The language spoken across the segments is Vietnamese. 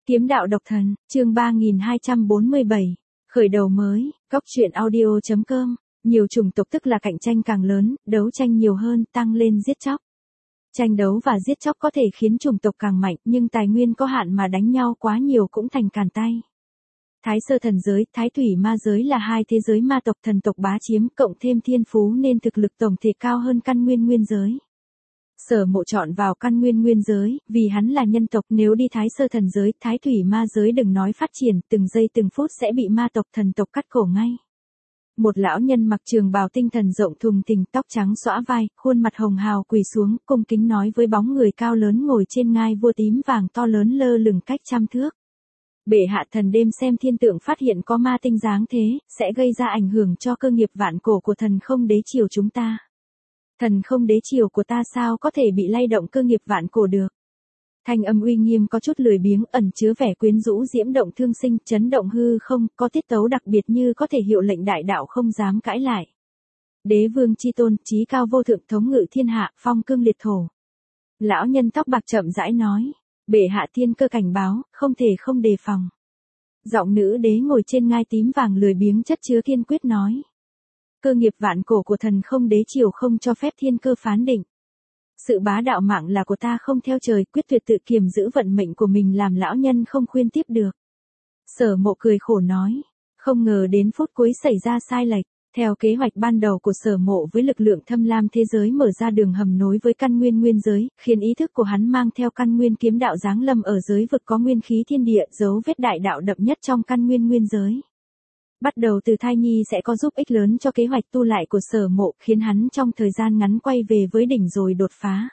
Kiếm đạo độc thần, chương 3247. Khởi đầu mới, Cóc truyện audio.com. Nhiều chủng tộc tức là cạnh tranh càng lớn, đấu tranh nhiều hơn, tăng lên giết chóc. Tranh đấu và giết chóc có thể khiến chủng tộc càng mạnh, nhưng tài nguyên có hạn mà đánh nhau quá nhiều cũng thành càn tay. Thái sơ thần giới, thái thủy ma giới là hai thế giới ma tộc thần tộc bá chiếm, cộng thêm thiên phú nên thực lực tổng thể cao hơn căn nguyên nguyên giới. Sở Mộ chọn vào căn nguyên nguyên giới, vì hắn là nhân tộc, nếu đi thái sơ thần giới, thái thủy ma giới đừng nói phát triển, từng giây từng phút sẽ bị ma tộc thần tộc cắt cổ ngay. Một lão nhân mặc trường bào tinh thần rộng thùng thình, tóc trắng xõa vai, khuôn mặt hồng hào quỳ xuống, cung kính nói với bóng người cao lớn ngồi trên ngai vua tím vàng to lớn lơ lửng cách trăm thước. Bệ hạ thần đêm xem thiên tượng phát hiện có ma tinh dáng thế, sẽ gây ra ảnh hưởng cho cơ nghiệp vạn cổ của thần không đế triều chúng ta. Thần không đế triều của ta sao có thể bị lay động cơ nghiệp vạn cổ được. Thanh âm uy nghiêm có chút lười biếng, ẩn chứa vẻ quyến rũ diễm động thương sinh, chấn động hư không, có tiết tấu đặc biệt như có thể hiệu lệnh đại đạo không dám cãi lại. Đế vương chi tôn, chí cao vô thượng, thống ngự thiên hạ, phong cương liệt thổ. Lão nhân tóc bạc chậm rãi nói, bệ hạ thiên cơ cảnh báo, không thể không đề phòng. Giọng nữ đế ngồi trên ngai tím vàng lười biếng chất chứa kiên quyết nói. Cơ nghiệp vạn cổ của thần không đế triều không cho phép thiên cơ phán định. Sự bá đạo mạng là của ta không theo trời, quyết tuyệt tự kiềm giữ vận mệnh của mình, làm lão nhân không khuyên tiếp được. Sở Mộ cười khổ nói, không ngờ đến phút cuối xảy ra sai lệch. Theo kế hoạch ban đầu của Sở Mộ, với lực lượng thâm lam thế giới mở ra đường hầm nối với căn nguyên nguyên giới, khiến ý thức của hắn mang theo căn nguyên kiếm đạo giáng lâm ở giới vực có nguyên khí thiên địa, dấu vết đại đạo đậm nhất trong căn nguyên nguyên giới. Bắt đầu từ thai nhi sẽ có giúp ích lớn cho kế hoạch tu lại của Sở Mộ, khiến hắn trong thời gian ngắn quay về với đỉnh rồi đột phá.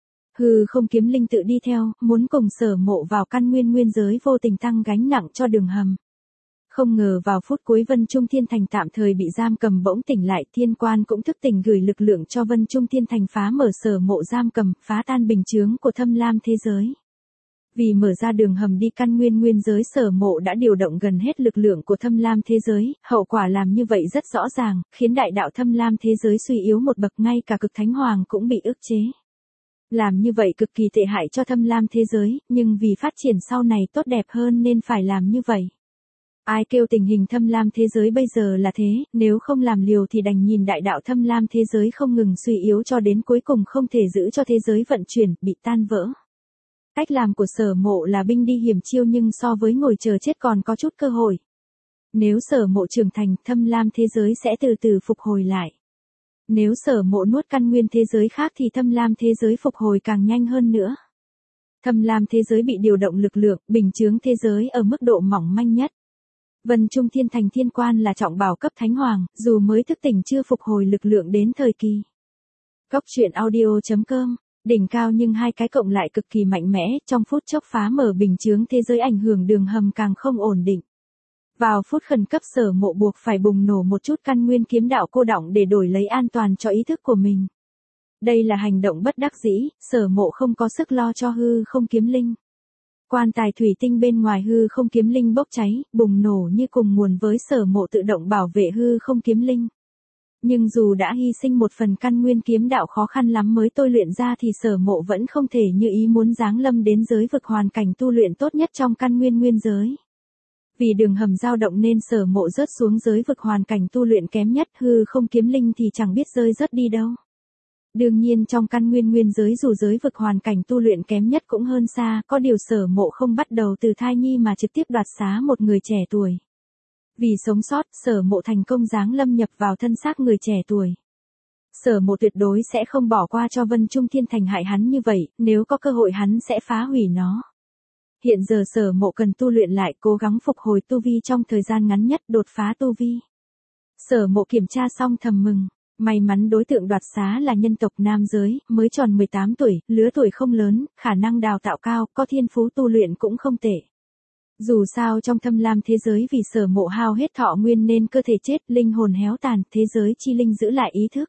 Hư không kiếm linh tự đi theo, muốn cùng Sở Mộ vào căn nguyên nguyên giới, vô tình tăng gánh nặng cho đường hầm. Không ngờ vào phút cuối Vân Trung Thiên Thành tạm thời bị giam cầm bỗng tỉnh lại, thiên quan cũng thức tỉnh gửi lực lượng cho Vân Trung Thiên Thành phá mở Sở Mộ giam cầm, phá tan bình chướng của thâm lam thế giới. Vì mở ra đường hầm đi căn nguyên nguyên giới, Sở Mộ đã điều động gần hết lực lượng của thâm lam thế giới, hậu quả làm như vậy rất rõ ràng, khiến đại đạo thâm lam thế giới suy yếu một bậc, ngay cả cực thánh hoàng cũng bị ức chế. Làm như vậy cực kỳ tệ hại cho thâm lam thế giới, nhưng vì phát triển sau này tốt đẹp hơn nên phải làm như vậy. Ai kêu tình hình thâm lam thế giới bây giờ là thế, nếu không làm liều thì đành nhìn đại đạo thâm lam thế giới không ngừng suy yếu cho đến cuối cùng không thể giữ cho thế giới vận chuyển, bị tan vỡ. Cách làm của Sở Mộ là binh đi hiểm chiêu, nhưng so với ngồi chờ chết còn có chút cơ hội. Nếu Sở Mộ trưởng thành, thâm lam thế giới sẽ từ từ phục hồi lại. Nếu Sở Mộ nuốt căn nguyên thế giới khác thì thâm lam thế giới phục hồi càng nhanh hơn nữa. Thâm lam thế giới bị điều động lực lượng, bình chướng thế giới ở mức độ mỏng manh nhất. Vân Trung Thiên Thành thiên quan là trọng bảo cấp thánh hoàng, dù mới thức tỉnh chưa phục hồi lực lượng đến thời kỳ. Cóc truyện audio.com. Đỉnh cao nhưng hai cái cộng lại cực kỳ mạnh mẽ, trong phút chốc phá mở bình chướng thế giới, ảnh hưởng đường hầm càng không ổn định. Vào phút khẩn cấp, Sở Mộ buộc phải bùng nổ một chút căn nguyên kiếm đạo cô đọng để đổi lấy an toàn cho ý thức của mình. Đây là hành động bất đắc dĩ, Sở Mộ không có sức lo cho hư không kiếm linh. Quan tài thủy tinh bên ngoài hư không kiếm linh bốc cháy, bùng nổ như cùng nguồn với Sở Mộ tự động bảo vệ hư không kiếm linh. Nhưng dù đã hy sinh một phần căn nguyên kiếm đạo khó khăn lắm mới tôi luyện ra thì Sở Mộ vẫn không thể như ý muốn giáng lâm đến giới vực hoàn cảnh tu luyện tốt nhất trong căn nguyên nguyên giới. Vì đường hầm dao động nên Sở Mộ rớt xuống giới vực hoàn cảnh tu luyện kém nhất, hư không kiếm linh thì chẳng biết rơi rớt đi đâu. Đương nhiên trong căn nguyên nguyên giới dù giới vực hoàn cảnh tu luyện kém nhất cũng hơn xa, có điều Sở Mộ không bắt đầu từ thai nhi mà trực tiếp đoạt xá một người trẻ tuổi. Vì sống sót, Sở Mộ thành công giáng lâm nhập vào thân xác người trẻ tuổi. Sở Mộ tuyệt đối sẽ không bỏ qua cho Vân Trung Thiên Thành hại hắn như vậy, nếu có cơ hội hắn sẽ phá hủy nó. Hiện giờ Sở Mộ cần tu luyện lại, cố gắng phục hồi tu vi trong thời gian ngắn nhất, đột phá tu vi. Sở Mộ kiểm tra xong thầm mừng. May mắn đối tượng đoạt xá là nhân tộc nam giới, mới tròn 18 tuổi, lứa tuổi không lớn, khả năng đào tạo cao, có thiên phú tu luyện cũng không tệ. Dù sao trong thâm lam thế giới vì Sở Mộ hao hết thọ nguyên nên cơ thể chết, linh hồn héo tàn, thế giới chi linh giữ lại ý thức.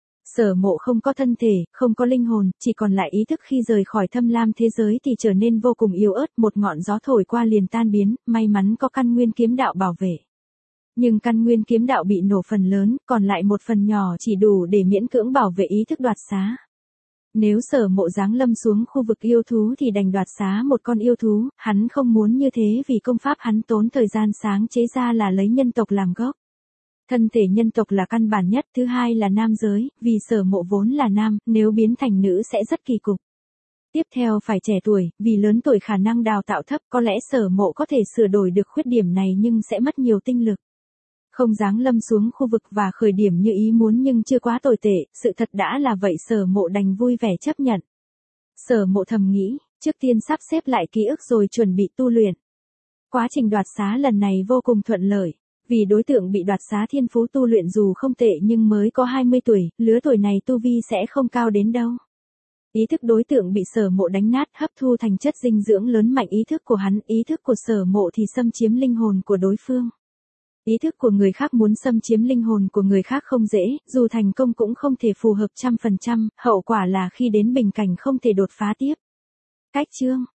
Sở Mộ không có thân thể, không có linh hồn, chỉ còn lại ý thức, khi rời khỏi thâm lam thế giới thì trở nên vô cùng yếu ớt, một ngọn gió thổi qua liền tan biến, may mắn có căn nguyên kiếm đạo bảo vệ. Nhưng căn nguyên kiếm đạo bị nổ phần lớn, còn lại một phần nhỏ chỉ đủ để miễn cưỡng bảo vệ ý thức đoạt xá. Nếu Sở Mộ giáng lâm xuống khu vực yêu thú thì đành đoạt xá một con yêu thú, hắn không muốn như thế vì công pháp hắn tốn thời gian sáng chế ra là lấy nhân tộc làm gốc. Thân thể nhân tộc là căn bản nhất, thứ hai là nam giới, vì Sở Mộ vốn là nam, nếu biến thành nữ sẽ rất kỳ cục. Tiếp theo phải trẻ tuổi, vì lớn tuổi khả năng đào tạo thấp, có lẽ Sở Mộ có thể sửa đổi được khuyết điểm này nhưng sẽ mất nhiều tinh lực. Không giáng lâm xuống khu vực và khởi điểm như ý muốn nhưng chưa quá tồi tệ, sự thật đã là vậy Sở Mộ đành vui vẻ chấp nhận. Sở Mộ thầm nghĩ, trước tiên sắp xếp lại ký ức rồi chuẩn bị tu luyện. Quá trình đoạt xá lần này vô cùng thuận lợi, vì đối tượng bị đoạt xá thiên phú tu luyện dù không tệ nhưng mới có 20 tuổi, lứa tuổi này tu vi sẽ không cao đến đâu. Ý thức đối tượng bị Sở Mộ đánh nát hấp thu thành chất dinh dưỡng lớn mạnh ý thức của hắn, ý thức của Sở Mộ thì xâm chiếm linh hồn của đối phương. Ý thức của người khác muốn xâm chiếm linh hồn của người khác không dễ, dù thành công cũng không thể phù hợp 100%, hậu quả là khi đến bình cảnh không thể đột phá tiếp. Cách chương